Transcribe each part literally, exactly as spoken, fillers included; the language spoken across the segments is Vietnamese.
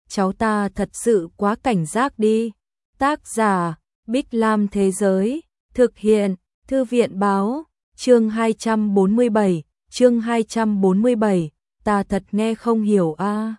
cháu ta thật sự quá cảnh giác đi. Tác giả, Bích Lam Thế Giới, thực hiện, Thư viện Báo, chương hai trăm bốn mươi bảy, chương hai trăm bốn mươi bảy, ta thật nghe không hiểu a. À.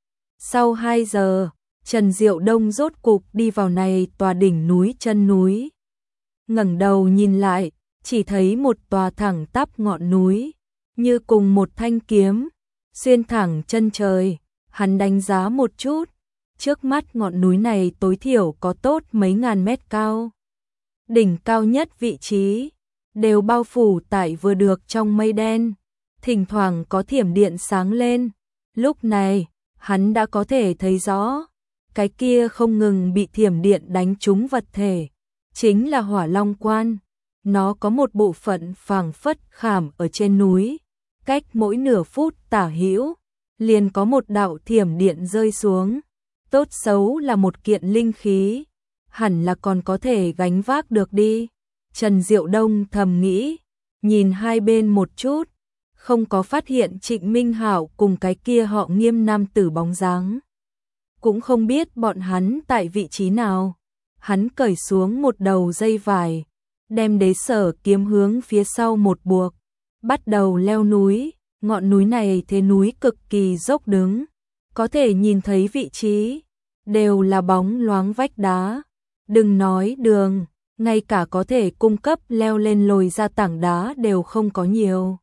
Sau hai giờ, Trần Diệu Đông rốt cục đi vào này tòa đỉnh núi chân núi. Ngẩng đầu nhìn lại, chỉ thấy một tòa thẳng tắp ngọn núi, như cùng một thanh kiếm, xuyên thẳng chân trời. Hắn đánh giá một chút, trước mắt ngọn núi này tối thiểu có tốt mấy ngàn mét cao. Đỉnh cao nhất vị trí, đều bao phủ tại vừa được trong mây đen, thỉnh thoảng có thiểm điện sáng lên. Lúc này, hắn đã có thể thấy rõ, cái kia không ngừng bị thiểm điện đánh trúng vật thể, chính là Hỏa Long Quan. Nó có một bộ phận phảng phất khảm ở trên núi, cách mỗi nửa phút tả hữu, liền có một đạo thiểm điện rơi xuống. Tốt xấu là một kiện linh khí, hẳn là còn có thể gánh vác được đi. Trần Diệu Đông thầm nghĩ, nhìn hai bên một chút, không có phát hiện Trịnh Minh Hạo cùng cái kia họ Nghiêm nam tử bóng dáng. Cũng không biết bọn hắn tại vị trí nào. Hắn cởi xuống một đầu dây vải, đem đế sở kiếm hướng phía sau một buộc, bắt đầu leo núi. Ngọn núi này thế núi cực kỳ dốc đứng, có thể nhìn thấy vị trí, đều là bóng loáng vách đá. Đừng nói đường, ngay cả có thể cung cấp leo lên lồi ra tảng đá đều không có nhiều.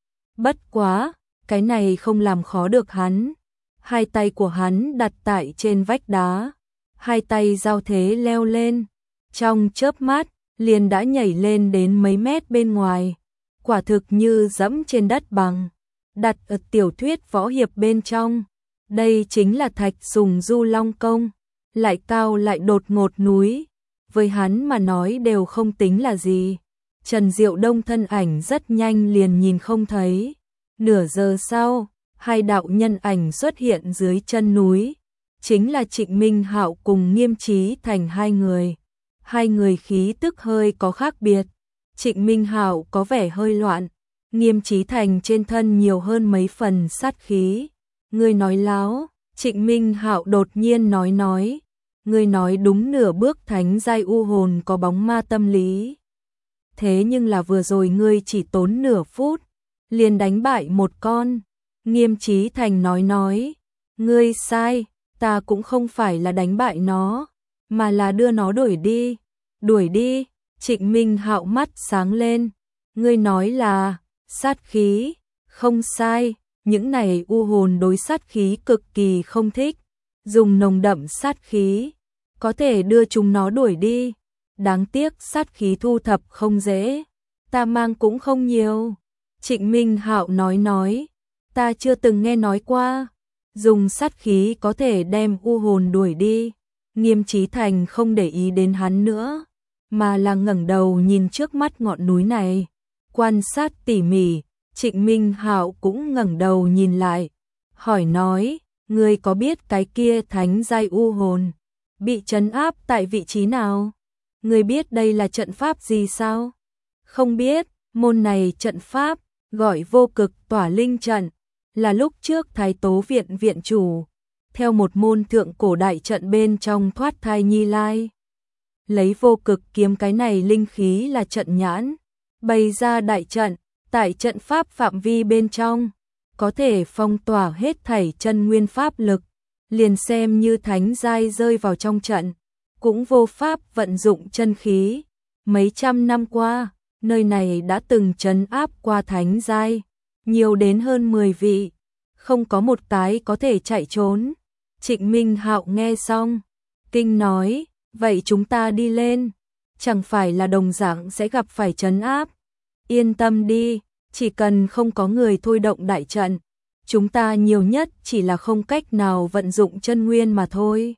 Bất quá, cái này không làm khó được hắn. Hai tay của hắn đặt tại trên vách đá, hai tay giao thế leo lên, trong chớp mắt liền đã nhảy lên đến mấy mét bên ngoài, quả thực như dẫm trên đất bằng. Đặt ở tiểu thuyết võ hiệp bên trong, đây chính là Thạch Sùng Du Long Công, lại cao lại đột ngột núi, với hắn mà nói đều không tính là gì. Trần Diệu Đông thân ảnh rất nhanh liền nhìn không thấy. Nửa giờ sau, hai đạo nhân ảnh xuất hiện dưới chân núi, chính là Trịnh Minh Hạo cùng Nghiêm Chí Thành hai người. Hai người khí tức hơi có khác biệt, Trịnh Minh Hạo có vẻ hơi loạn, Nghiêm Chí Thành trên thân nhiều hơn mấy phần sát khí. Ngươi nói láo, Trịnh Minh Hạo đột nhiên nói nói, ngươi nói đúng, nửa bước thánh giai u hồn có bóng ma tâm lý. Thế nhưng là vừa rồi ngươi chỉ tốn nửa phút, liền đánh bại một con. Nghiêm Chí Thành nói nói, ngươi sai, ta cũng không phải là đánh bại nó, mà là đưa nó đuổi đi. Đuổi đi? Trịnh Minh Hạo mắt sáng lên, ngươi nói là sát khí? Không sai, những này u hồn đối sát khí cực kỳ không thích, dùng nồng đậm sát khí có thể đưa chúng nó đuổi đi. Đáng tiếc sát khí thu thập không dễ, ta mang cũng không nhiều. Trịnh Minh Hạo nói nói, ta chưa từng nghe nói qua, dùng sát khí có thể đem u hồn đuổi đi. Nghiêm Chí Thành không để ý đến hắn nữa, mà là ngẩng đầu nhìn trước mắt ngọn núi này, quan sát tỉ mỉ. Trịnh Minh Hạo cũng ngẩng đầu nhìn lại, hỏi nói, ngươi có biết cái kia thánh giai u hồn bị trấn áp tại vị trí nào? Ngươi biết đây là trận pháp gì sao? Không biết, môn này trận pháp gọi Vô Cực Tỏa Linh trận, là lúc trước Thái Tố viện viện chủ theo một môn thượng cổ đại trận bên trong thoát thai Nhi Lai, lấy vô cực kiếm cái này linh khí là trận nhãn, bày ra đại trận. Tại trận pháp phạm vi bên trong, có thể phong tỏa hết thảy chân nguyên pháp lực, liền xem như thánh giai rơi vào trong trận, cũng vô pháp vận dụng chân khí. Mấy trăm năm qua, nơi này đã từng trấn áp qua thánh giai, nhiều đến hơn mười vị, không có một cái có thể chạy trốn. Trịnh Minh Hạo nghe xong, kinh nói, vậy chúng ta đi lên, chẳng phải là đồng dạng sẽ gặp phải trấn áp? Yên tâm đi, chỉ cần không có người thôi động đại trận, chúng ta nhiều nhất chỉ là không cách nào vận dụng chân nguyên mà thôi.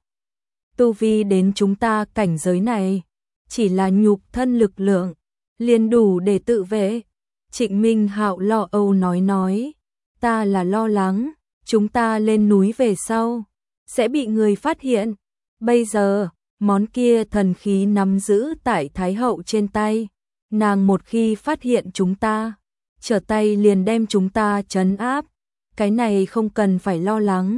Tu vi đến chúng ta cảnh giới này, chỉ là nhục thân lực lượng, liền đủ để tự vệ. Trịnh Minh Hạo lo âu nói nói, ta là lo lắng, chúng ta lên núi về sau, sẽ bị người phát hiện. Bây giờ, món kia thần khí nắm giữ tại Thái Hậu trên tay, nàng một khi phát hiện chúng ta, trở tay liền đem chúng ta trấn áp, cái này không cần phải lo lắng.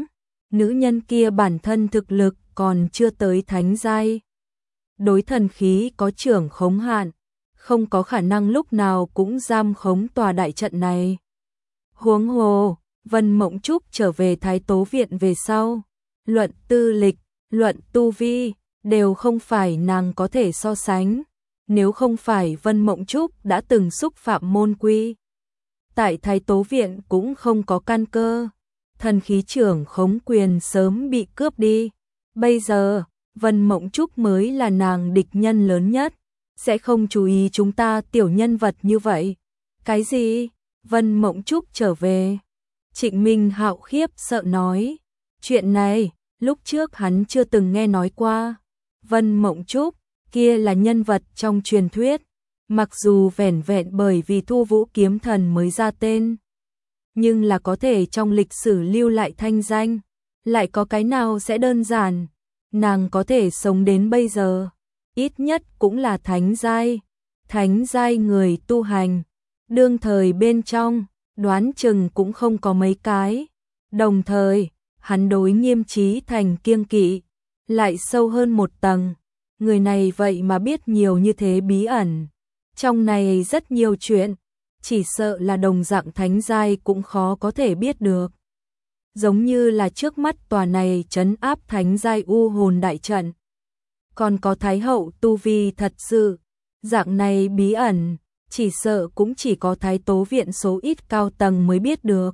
nữ nhân kia bản thân thực lực còn chưa tới thánh giai. Đối thần khí có trưởng khống hạn, không có khả năng lúc nào cũng giam khống tòa đại trận này. Huống hồ, Vân Mộng Trúc trở về Thái Tố Viện về sau, luận tư lịch, luận tu vi, đều không phải nàng có thể so sánh. Nếu không phải Vân Mộng Trúc đã từng xúc phạm môn quy, tại Thái Tố Viện cũng không có căn cơ, thần khí trưởng khống quyền sớm bị cướp đi. Bây giờ, Vân Mộng Trúc mới là nàng địch nhân lớn nhất, sẽ không chú ý chúng ta tiểu nhân vật như vậy. Cái gì? Vân Mộng Trúc trở về. Trịnh Minh Hạo khiếp sợ nói, chuyện này, lúc trước hắn chưa từng nghe nói qua. Vân Mộng Trúc, kia là nhân vật trong truyền thuyết, mặc dù vẻn vẹn bởi vì Thu Vũ kiếm thần mới ra tên, nhưng là có thể trong lịch sử lưu lại thanh danh, lại có cái nào sẽ đơn giản. Nàng có thể sống đến bây giờ, ít nhất cũng là thánh giai, thánh giai người tu hành, đương thời bên trong, đoán chừng cũng không có mấy cái. Đồng thời, hắn đối Nghiêm Chí Thành kiêng kỵ, lại sâu hơn một tầng. Người này vậy mà biết nhiều như thế bí ẩn, trong này rất nhiều chuyện, chỉ sợ là đồng dạng thánh giai cũng khó có thể biết được. Giống như là trước mắt tòa này trấn áp thánh giai u hồn đại trận. Còn có Thái Hậu tu vi thật sự, dạng này bí ẩn, chỉ sợ cũng chỉ có Thái Tố Viện số ít cao tầng mới biết được.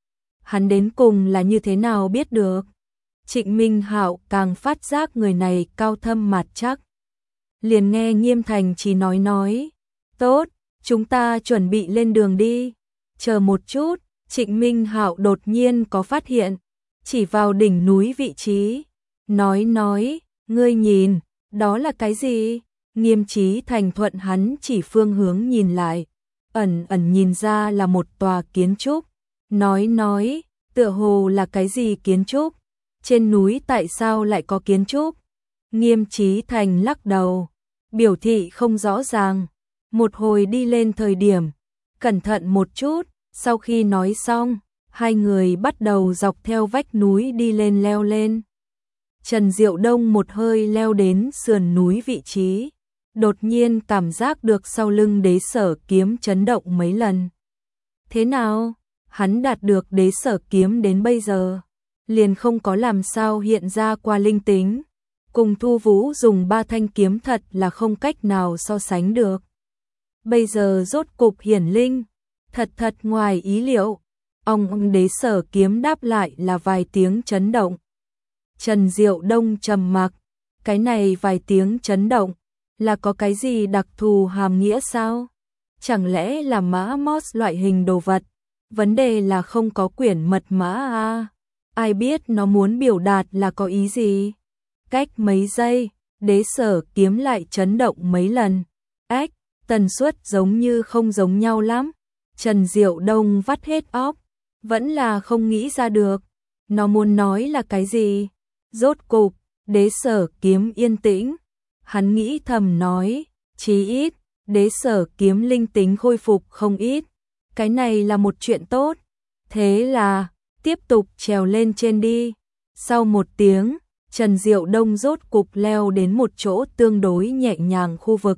Hắn đến cùng là như thế nào biết được? Trịnh Minh Hạo càng phát giác người này cao thâm mạt chắc. Liền nghe Nghiêm Thành chỉ nói nói, tốt, chúng ta chuẩn bị lên đường đi. Chờ một chút, Trịnh Minh Hạo đột nhiên có phát hiện, chỉ vào đỉnh núi vị trí, nói nói, ngươi nhìn, đó là cái gì? Nghiêm Chí Thành thuận hắn chỉ phương hướng nhìn lại, ẩn ẩn nhìn ra là một tòa kiến trúc, nói nói, tựa hồ là cái gì kiến trúc? Trên núi tại sao lại có kiến trúc? Nghiêm Chí Thành lắc đầu, biểu thị không rõ ràng. Một hồi đi lên thời điểm, cẩn thận một chút. Sau khi nói xong, hai người bắt đầu dọc theo vách núi đi lên leo lên. Trần Diệu Đông một hơi leo đến sườn núi vị trí, đột nhiên cảm giác được sau lưng Đế Sở kiếm chấn động mấy lần. Thế nào? Hắn đạt được Đế Sở kiếm đến bây giờ, liền không có làm sao hiện ra qua linh tính. Cùng Thu Vũ dùng ba thanh kiếm thật là không cách nào so sánh được. Bây giờ rốt cục hiển linh, thật thật ngoài ý liệu. Ông Đế Sở kiếm đáp lại là vài tiếng chấn động. Trần Diệu Đông trầm mặc, cái này vài tiếng chấn động, là có cái gì đặc thù hàm nghĩa sao? Chẳng lẽ là mã Morse loại hình đồ vật? Vấn đề là không có quyển mật mã à? Ai biết nó muốn biểu đạt là có ý gì? Cách mấy giây, Đế Sở kiếm lại chấn động mấy lần. Ách, tần suất giống như không giống nhau lắm. Trần Diệu Đông vắt hết óc, vẫn là không nghĩ ra được. Nó muốn nói là cái gì? Rốt cục, Đế Sở kiếm yên tĩnh. Hắn nghĩ thầm nói, chí ít, Đế Sở kiếm linh tính khôi phục không ít. Cái này là một chuyện tốt. Thế là, tiếp tục trèo lên trên đi. Sau một tiếng, Trần Diệu Đông rốt cục leo đến một chỗ tương đối nhẹ nhàng khu vực.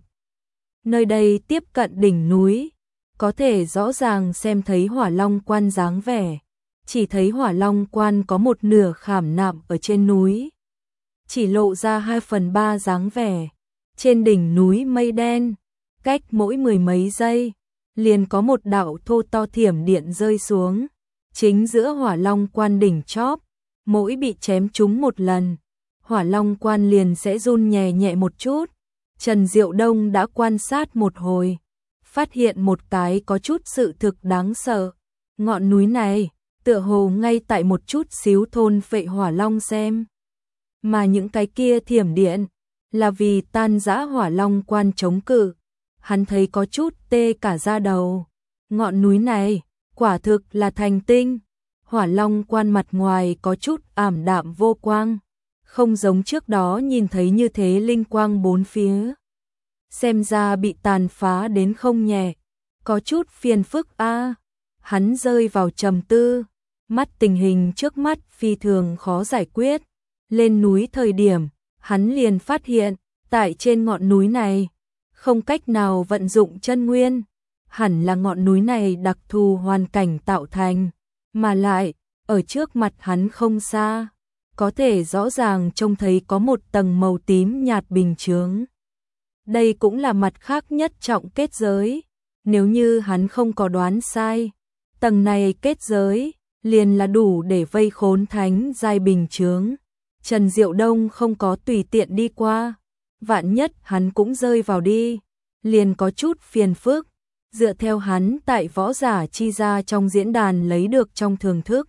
Nơi đây tiếp cận đỉnh núi, có thể rõ ràng xem thấy Hỏa Long Quan dáng vẻ. Chỉ thấy Hỏa Long Quan có một nửa khảm nạm ở trên núi, chỉ lộ ra hai phần ba dáng vẻ. Trên đỉnh núi mây đen, cách mỗi mười mấy giây, liền có một đạo thô to thiểm điện rơi xuống. Chính giữa Hỏa Long Quan đỉnh chóp, mỗi bị chém trúng một lần, Hỏa Long Quan liền sẽ run nhẹ nhẹ một chút. Trần Diệu Đông đã quan sát một hồi, phát hiện một cái có chút sự thực đáng sợ. Ngọn núi này, tựa hồ ngay tại một chút xíu thôn phệ Hỏa Long xem. Mà những cái kia thiểm điện, là vì tan rã Hỏa Long Quan chống cự. Hắn thấy có chút tê cả da đầu. Ngọn núi này, quả thực là thành tinh. Hỏa Long Quan mặt ngoài có chút ảm đạm vô quang, không giống trước đó nhìn thấy như thế linh quang bốn phía. Xem ra bị tàn phá đến không nhẹ, có chút phiền phức a. À. Hắn rơi vào trầm tư, mắt tình hình trước mắt phi thường khó giải quyết. Lên núi thời điểm, hắn liền phát hiện, tại trên ngọn núi này, không cách nào vận dụng chân nguyên, hẳn là ngọn núi này đặc thù hoàn cảnh tạo thành, mà lại, ở trước mặt hắn không xa, có thể rõ ràng trông thấy có một tầng màu tím nhạt bình chướng. Đây cũng là mặt khác nhất trọng kết giới, nếu như hắn không có đoán sai, tầng này kết giới liền là đủ để vây khốn thánh giai bình chướng. Trần Diệu Đông không có tùy tiện đi qua, vạn nhất hắn cũng rơi vào đi, liền có chút phiền phức. Dựa theo hắn tại võ giả chi ra trong diễn đàn lấy được trong thưởng thức,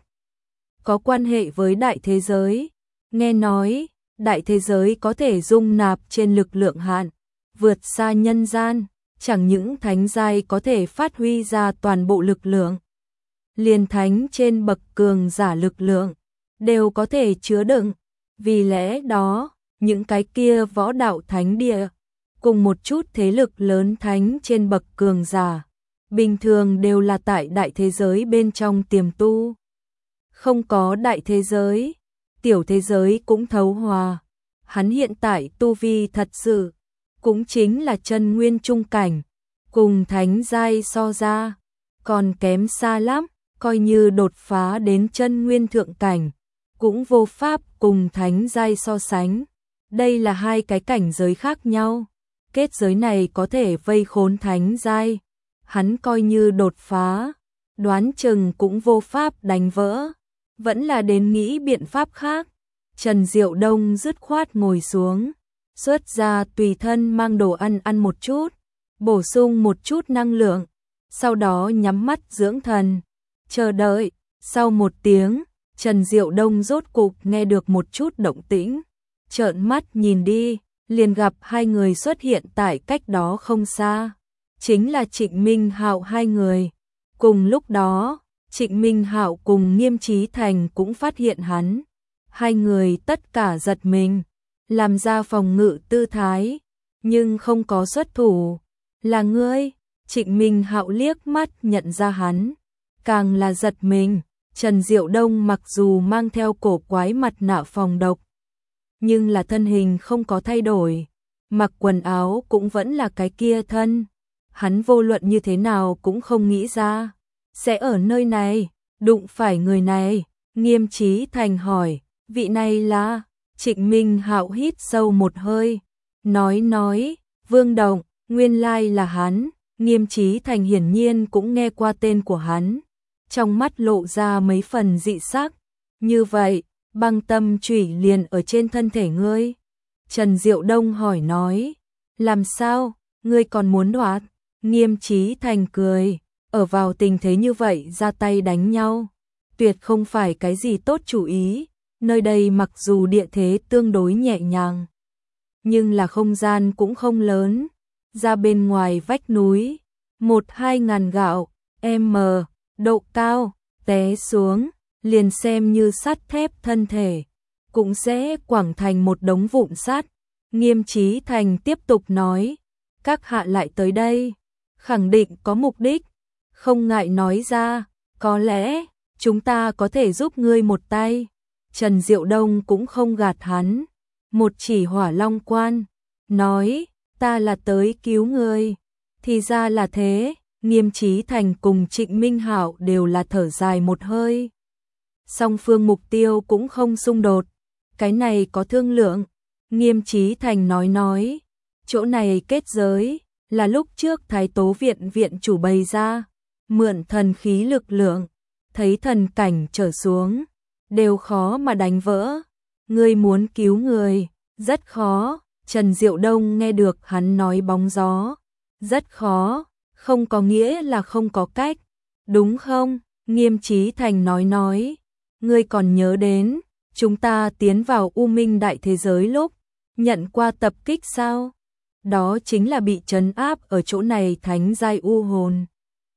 có quan hệ với đại thế giới. Nghe nói, đại thế giới có thể dung nạp trên lực lượng hạn, vượt xa nhân gian, chẳng những thánh giai có thể phát huy ra toàn bộ lực lượng, liền thánh trên bậc cường giả lực lượng, đều có thể chứa đựng. Vì lẽ đó, những cái kia võ đạo thánh địa, cùng một chút thế lực lớn thánh trên bậc cường giả, bình thường đều là tại đại thế giới bên trong tiềm tu. Không có đại thế giới, tiểu thế giới cũng thấu hòa. Hắn hiện tại tu vi thật sự, cũng chính là chân nguyên trung cảnh, cùng thánh giai so ra, còn kém xa lắm, coi như đột phá đến chân nguyên thượng cảnh, cũng vô pháp cùng thánh giai so sánh. Đây là hai cái cảnh giới khác nhau. Kết giới này có thể vây khốn thánh giai, hắn coi như đột phá, đoán chừng cũng vô pháp đánh vỡ, vẫn là đến nghĩ biện pháp khác. Trần Diệu Đông dứt khoát ngồi xuống, xuất ra tùy thân mang đồ ăn ăn một chút, bổ sung một chút năng lượng, sau đó nhắm mắt dưỡng thần, chờ đợi. Sau một tiếng, Trần Diệu Đông rốt cục nghe được một chút động tĩnh, trợn mắt nhìn đi, liền gặp hai người xuất hiện tại cách đó không xa, chính là Trịnh Minh Hạo hai người. Cùng lúc đó, Trịnh Minh Hạo cùng Nghiêm Chí Thành cũng phát hiện hắn, hai người tất cả giật mình, làm ra phòng ngự tư thái, nhưng không có xuất thủ. Là ngươi? Trịnh Minh Hạo liếc mắt nhận ra hắn, càng là giật mình. Trần Diệu Đông mặc dù mang theo cổ quái mặt nạ phòng độc, nhưng là thân hình không có thay đổi, mặc quần áo cũng vẫn là cái kia thân. Hắn vô luận như thế nào cũng không nghĩ ra sẽ ở nơi này đụng phải người này. Nghiêm Chí Thành hỏi, vị này là? Trịnh Minh Hạo hít sâu một hơi, nói nói, Vương Động, nguyên lai là hắn. Nghiêm Chí Thành hiển nhiên cũng nghe qua tên của hắn, trong mắt lộ ra mấy phần dị sắc. Như vậy, băng tâm chủy liền ở trên thân thể ngươi? Trần Diệu Đông hỏi nói, làm sao, ngươi còn muốn đoạt? Nghiêm Chí Thành cười, ở vào tình thế như vậy ra tay đánh nhau, tuyệt không phải cái gì tốt chủ ý. Nơi đây mặc dù địa thế tương đối nhẹ nhàng, nhưng là không gian cũng không lớn, ra bên ngoài vách núi, một hai ngàn gạo, m, độ cao, té xuống, liền xem như sắt thép thân thể, cũng sẽ quẳng thành một đống vụn sắt. Nghiêm Chí Thành tiếp tục nói, các hạ lại tới đây, khẳng định có mục đích, không ngại nói ra, có lẽ chúng ta có thể giúp ngươi một tay. Trần Diệu Đông cũng không gạt hắn, một chỉ Hỏa Long Quan, nói, ta là tới cứu ngươi. Thì ra là thế. Nghiêm Chí Thành cùng Trịnh Minh Hạo đều là thở dài một hơi. Song phương mục tiêu cũng không xung đột, cái này có thương lượng. Nghiêm Chí Thành nói nói, chỗ này kết giới là lúc trước Thái Tố viện viện chủ bày ra, mượn thần khí lực lượng, thấy thần cảnh trở xuống, đều khó mà đánh vỡ. Ngươi muốn cứu người, rất khó. Trần Diệu Đông nghe được hắn nói bóng gió, rất khó, không có nghĩa là không có cách, đúng không? Nghiêm Chí Thành nói nói, ngươi còn nhớ đến, chúng ta tiến vào U Minh đại thế giới lúc, nhận qua tập kích sao? Đó chính là bị trấn áp ở chỗ này thánh giai u hồn.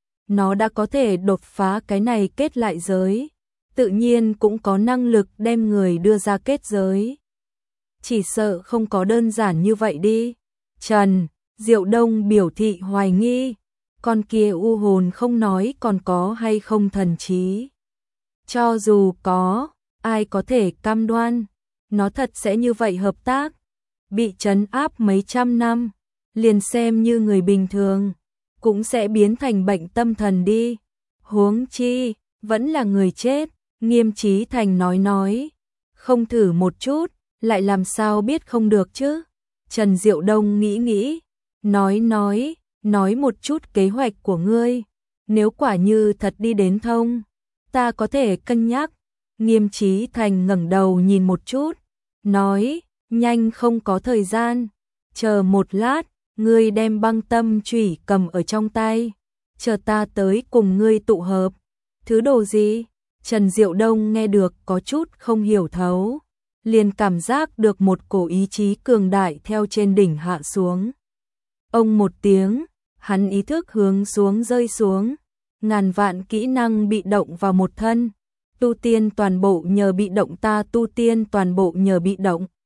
Nó đã có thể đột phá cái này kết lại giới, tự nhiên cũng có năng lực đem người đưa ra kết giới. Chỉ sợ không có đơn giản như vậy đi. Trần Diệu Đông biểu thị hoài nghi, con kia u hồn không nói còn có hay không thần trí. Cho dù có, ai có thể cam đoan, nó thật sẽ như vậy hợp tác. Bị trấn áp mấy trăm năm, liền xem như người bình thường, cũng sẽ biến thành bệnh tâm thần đi. Huống chi, vẫn là người chết, Nghiêm Chí Thành nói nói. Không thử một chút, lại làm sao biết không được chứ? Trần Diệu Đông nghĩ nghĩ, nói nói, nói một chút kế hoạch của ngươi. Nếu quả như thật đi đến thông, ta có thể cân nhắc. Nghiêm Chí Thành ngẩng đầu nhìn một chút, nói, nhanh không có thời gian, chờ một lát, ngươi đem băng tâm chủy cầm ở trong tay, chờ ta tới cùng ngươi tụ hợp. Thứ đồ gì? Trần Diệu Đông nghe được có chút không hiểu thấu, liền cảm giác được một cổ ý chí cường đại theo trên đỉnh hạ xuống. Ông một tiếng, hắn ý thức hướng xuống rơi xuống, ngàn vạn kỹ năng bị động vào một thân, tu tiên toàn bộ nhờ bị động ta tu tiên toàn bộ nhờ bị động.